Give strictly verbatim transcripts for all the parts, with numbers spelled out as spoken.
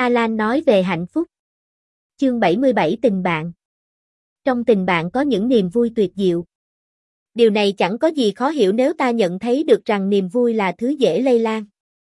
Alan nói về hạnh phúc. Chương bảy mươi bảy Tình bạn. Trong tình bạn có những niềm vui tuyệt diệu. Điều này chẳng có gì khó hiểu nếu ta nhận thấy được rằng niềm vui là thứ dễ lây lan.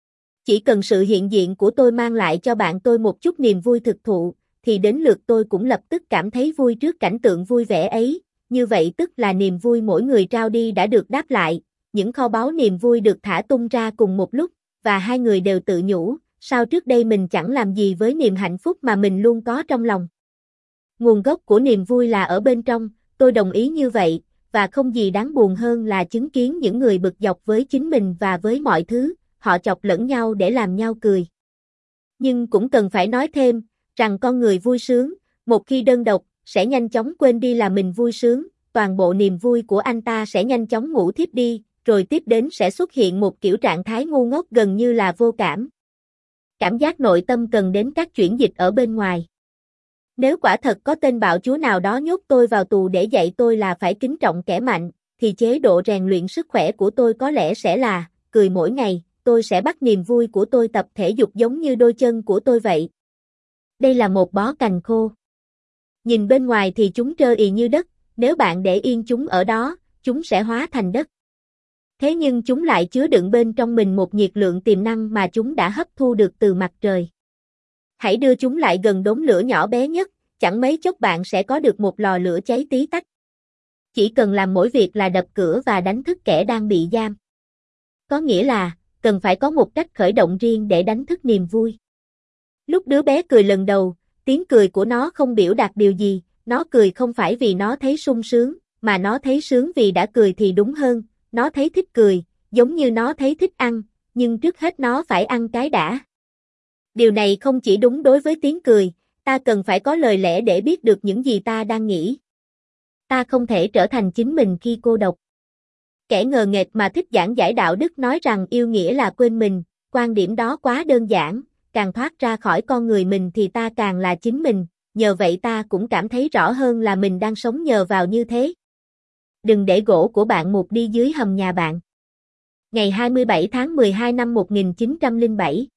Chỉ cần sự hiện diện của tôi mang lại cho bạn tôi một chút niềm vui thực thụ, thì đến lượt tôi cũng lập tức cảm thấy vui trước cảnh tượng vui vẻ ấy. Như vậy tức là niềm vui mỗi người trao đi đã được đáp lại, những kho báu niềm vui được thả tung ra cùng một lúc, và hai người đều tự nhủ, sao trước đây mình chẳng làm gì với niềm hạnh phúc mà mình luôn có trong lòng. Nguồn gốc của niềm vui là ở bên trong, tôi đồng ý như vậy, và không gì đáng buồn hơn là chứng kiến những người bực dọc với chính mình và với mọi thứ, họ chọc lẫn nhau để làm nhau cười. Nhưng cũng cần phải nói thêm, rằng con người vui sướng, một khi đơn độc, sẽ nhanh chóng quên đi là mình vui sướng, toàn bộ niềm vui của anh ta sẽ nhanh chóng ngủ thiếp đi, rồi tiếp đến sẽ xuất hiện một kiểu trạng thái ngu ngốc gần như là vô cảm. Cảm giác nội tâm cần đến các chuyển dịch ở bên ngoài. Nếu quả thật có tên bạo chúa nào đó nhốt tôi vào tù để dạy tôi là phải kính trọng kẻ mạnh, thì chế độ rèn luyện sức khỏe của tôi có lẽ sẽ là, cười mỗi ngày, tôi sẽ bắt niềm vui của tôi tập thể dục giống như đôi chân của tôi vậy. Đây là một bó cành khô. Nhìn bên ngoài thì chúng trơ ì như đất, nếu bạn để yên chúng ở đó, chúng sẽ hóa thành đất. Thế nhưng chúng lại chứa đựng bên trong mình một nhiệt lượng tiềm năng mà chúng đã hấp thu được từ mặt trời. Hãy đưa chúng lại gần đốm lửa nhỏ bé nhất, chẳng mấy chốc bạn sẽ có được một lò lửa cháy tí tách. Chỉ cần làm mỗi việc là đập cửa và đánh thức kẻ đang bị giam. Có nghĩa là, cần phải có một cách khởi động riêng để đánh thức niềm vui. Lúc đứa bé cười lần đầu, tiếng cười của nó không biểu đạt điều gì, nó cười không phải vì nó thấy sung sướng, mà nó thấy sướng vì đã cười thì đúng hơn, nó thấy thích cười, giống như nó thấy thích ăn, nhưng trước hết nó phải ăn cái đã. Điều này không chỉ đúng đối với tiếng cười, ta cần phải có lời lẽ để biết được những gì ta đang nghĩ. Ta không thể trở thành chính mình khi cô độc. Kẻ ngờ nghệch mà thích giảng giải đạo đức nói rằng yêu nghĩa là quên mình, quan điểm đó quá đơn giản, càng thoát ra khỏi con người mình thì ta càng là chính mình, nhờ vậy ta cũng cảm thấy rõ hơn là mình đang sống nhờ vào như thế. Đừng để gỗ của bạn mục đi dưới hầm nhà bạn. Ngày hai mươi bảy tháng mười hai năm một nghìn chín trăm lẻ bảy